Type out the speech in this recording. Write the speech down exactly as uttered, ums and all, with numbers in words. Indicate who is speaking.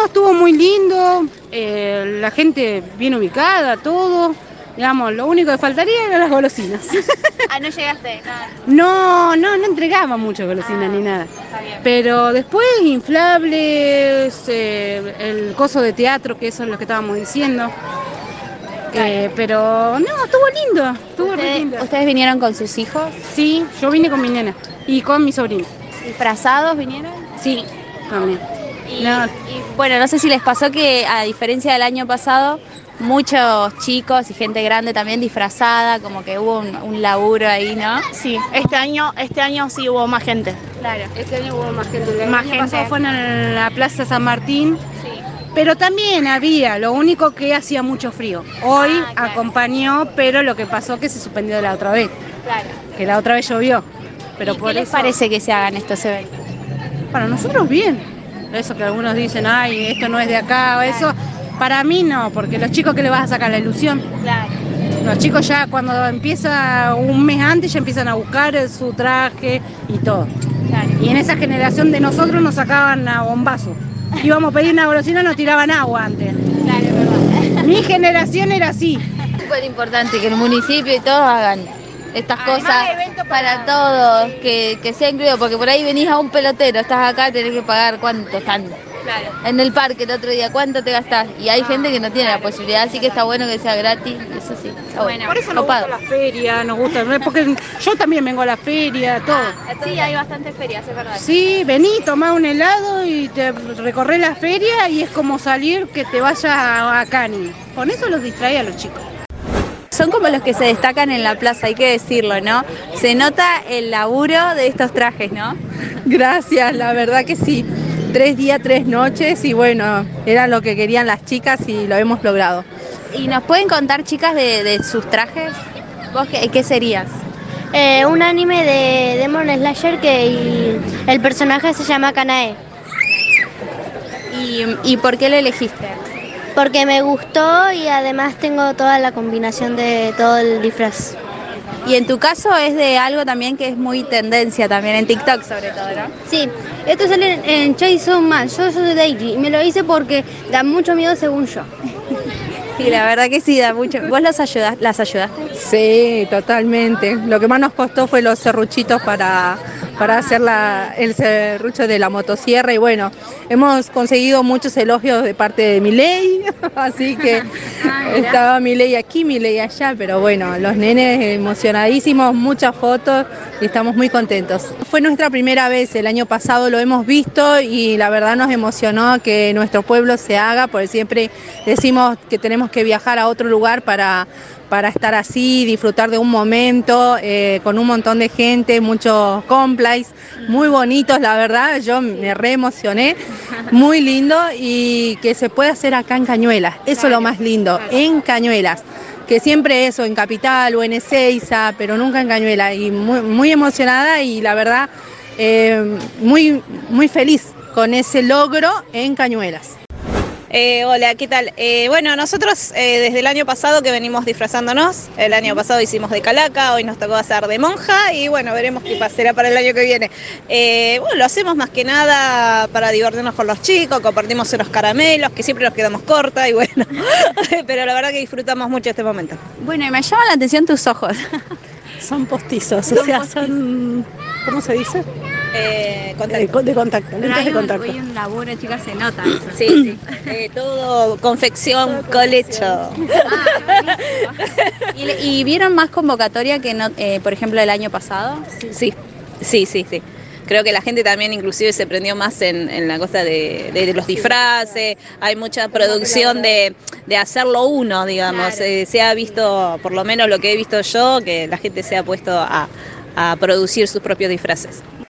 Speaker 1: estuvo muy lindo, eh, la gente bien ubicada, todo. Digamos, lo único que faltaría eran las golosinas.
Speaker 2: Ah, no llegaste,
Speaker 1: no. No, no, no entregaba mucho golosinas
Speaker 2: ah,
Speaker 1: ni nada.
Speaker 2: Está bien.
Speaker 1: Pero después, inflables, eh, el coso de teatro, que eso es lo que estábamos diciendo. Eh, pero no, estuvo lindo, estuvo re
Speaker 2: ¿Ustedes,
Speaker 1: lindo.
Speaker 2: ¿Ustedes vinieron con sus hijos?
Speaker 1: Sí, yo vine con mi nena y con mi sobrino.
Speaker 2: ¿Disfrazados vinieron?
Speaker 1: Sí, también.
Speaker 2: Y,
Speaker 1: No.
Speaker 2: y, bueno, no sé si les pasó que a diferencia del año pasado, muchos chicos y gente grande también disfrazada, como que hubo un, un laburo ahí, ¿no?
Speaker 3: Sí, este año, este año sí hubo más gente.
Speaker 2: Claro.
Speaker 1: Este año hubo más gente. El
Speaker 3: Más
Speaker 1: año
Speaker 3: gente.
Speaker 1: pasado fue en la Plaza San Martín,
Speaker 2: Sí.
Speaker 1: pero también había, lo único que hacía mucho frío. Hoy
Speaker 2: Ah, claro.
Speaker 1: acompañó, pero lo que pasó que se suspendió la otra vez,
Speaker 2: Claro.
Speaker 1: que la otra vez llovió. Pero
Speaker 2: ¿Y
Speaker 1: por
Speaker 2: qué les
Speaker 1: eso,
Speaker 2: parece que se hagan estos eventos?
Speaker 1: para nosotros bien. Eso que algunos dicen, ay, esto no es de acá, o eso, para mí no, porque los chicos, ¿qué le vas a sacar? La ilusión.
Speaker 2: Claro.
Speaker 1: Los chicos ya cuando empieza un mes antes ya empiezan a buscar su traje y todo.
Speaker 2: Claro.
Speaker 1: Y en esa generación de nosotros nos sacaban a bombazo. Íbamos a pedir una golosina, nos tiraban agua antes.
Speaker 2: Claro, es verdad.
Speaker 1: Mi generación era así.
Speaker 2: Es súper importante que el municipio y todos hagan estas
Speaker 1: Además,
Speaker 2: cosas
Speaker 1: eventos
Speaker 2: para,
Speaker 1: para-
Speaker 2: todos, que, que sea incluido, porque por ahí venís a un pelotero, estás acá, tenés que pagar cuánto están.
Speaker 1: Claro.
Speaker 2: En el parque el otro día, ¿cuánto te gastás? Y hay gente que no tiene la posibilidad, así que está bueno que sea gratis, eso sí, está bueno.
Speaker 1: Por eso nos
Speaker 2: Copado.
Speaker 1: gusta la feria, nos gusta, porque yo también vengo a la feria, todo.
Speaker 2: Sí, hay bastantes ferias, es verdad.
Speaker 1: Sí, vení, tomá un helado y te recorrés la feria y es como salir que te vayas a, a Cani. Con eso los distrae a los chicos.
Speaker 2: Son como los que se destacan en la plaza, hay que decirlo, ¿no? Se nota el laburo de estos trajes, ¿no?
Speaker 4: Gracias, la verdad que sí. Tres días, tres noches y bueno, era lo que querían las chicas y lo hemos logrado.
Speaker 2: ¿Y nos pueden contar, chicas, de, de sus trajes? ¿Vos qué, qué serías?
Speaker 5: Eh, un anime de Demon Slayer que y el personaje se llama Kanae.
Speaker 2: ¿Y, y por qué lo elegiste?
Speaker 5: Porque me gustó y además tengo toda la combinación de todo el disfraz.
Speaker 2: Y en tu caso es de algo también que es muy tendencia también, en TikTok sobre todo, ¿no?
Speaker 5: Sí, esto sale en, en Chainsaw Man, yo soy de Daily y me lo hice porque da mucho miedo según yo.
Speaker 2: Sí, la verdad que sí, da mucho. ¿Vos los ayudas, las ayudaste?
Speaker 4: Sí, totalmente. Lo que más nos costó fue los serruchitos para, para hacer la, el serrucho de la motosierra y bueno, hemos conseguido muchos elogios de parte de Milei, así que estaba Milei aquí, Milei allá, pero bueno, los nenes emocionadísimos, muchas fotos y estamos muy contentos. Fue nuestra primera vez, el año pasado lo hemos visto y la verdad nos emocionó que nuestro pueblo se haga, porque siempre decimos que tenemos que viajar a otro lugar para, para estar así, disfrutar de un momento eh, con un montón de gente, muchos complies, muy bonitos, la verdad, yo me re emocioné, muy lindo y que se puede hacer acá en Cañuelas, eso es lo más lindo, en Cañuelas, que siempre eso, en Capital o en Ezeiza, pero nunca en Cañuelas, y muy, muy emocionada y la verdad eh, muy, muy feliz con ese logro en Cañuelas.
Speaker 6: Eh, hola, ¿qué tal? Eh, bueno, nosotros eh, desde el año pasado que venimos disfrazándonos, el año pasado hicimos de calaca, hoy nos tocó hacer de monja y bueno, veremos qué pasará para el año que viene. Eh, bueno, lo hacemos más que nada para divertirnos con los chicos, compartimos unos caramelos, que siempre nos quedamos cortas y bueno, pero la verdad que disfrutamos mucho este momento.
Speaker 2: Bueno, y me llama la atención tus ojos.
Speaker 1: Son postizos, o sea, son, ¿cómo se dice?
Speaker 6: Eh,
Speaker 1: Eh,
Speaker 6: contacto.
Speaker 1: con- de contacto, lentes de contacto.
Speaker 2: Hay un laburo, chicas, se nota eso.
Speaker 6: Sí, sí. Eh, todo confección, colecho.
Speaker 2: ¿Y, le- y vieron más convocatoria que, no, eh, por ejemplo, el año pasado?
Speaker 6: Sí, sí, sí, sí. Creo que la gente también inclusive se prendió más en, en la cosa de, de- de los disfraces, hay mucha producción de, de hacerlo uno, digamos.
Speaker 2: Claro.
Speaker 6: Eh, se ha visto, por lo menos lo que he visto yo, que la gente se ha puesto a, a producir sus propios disfraces.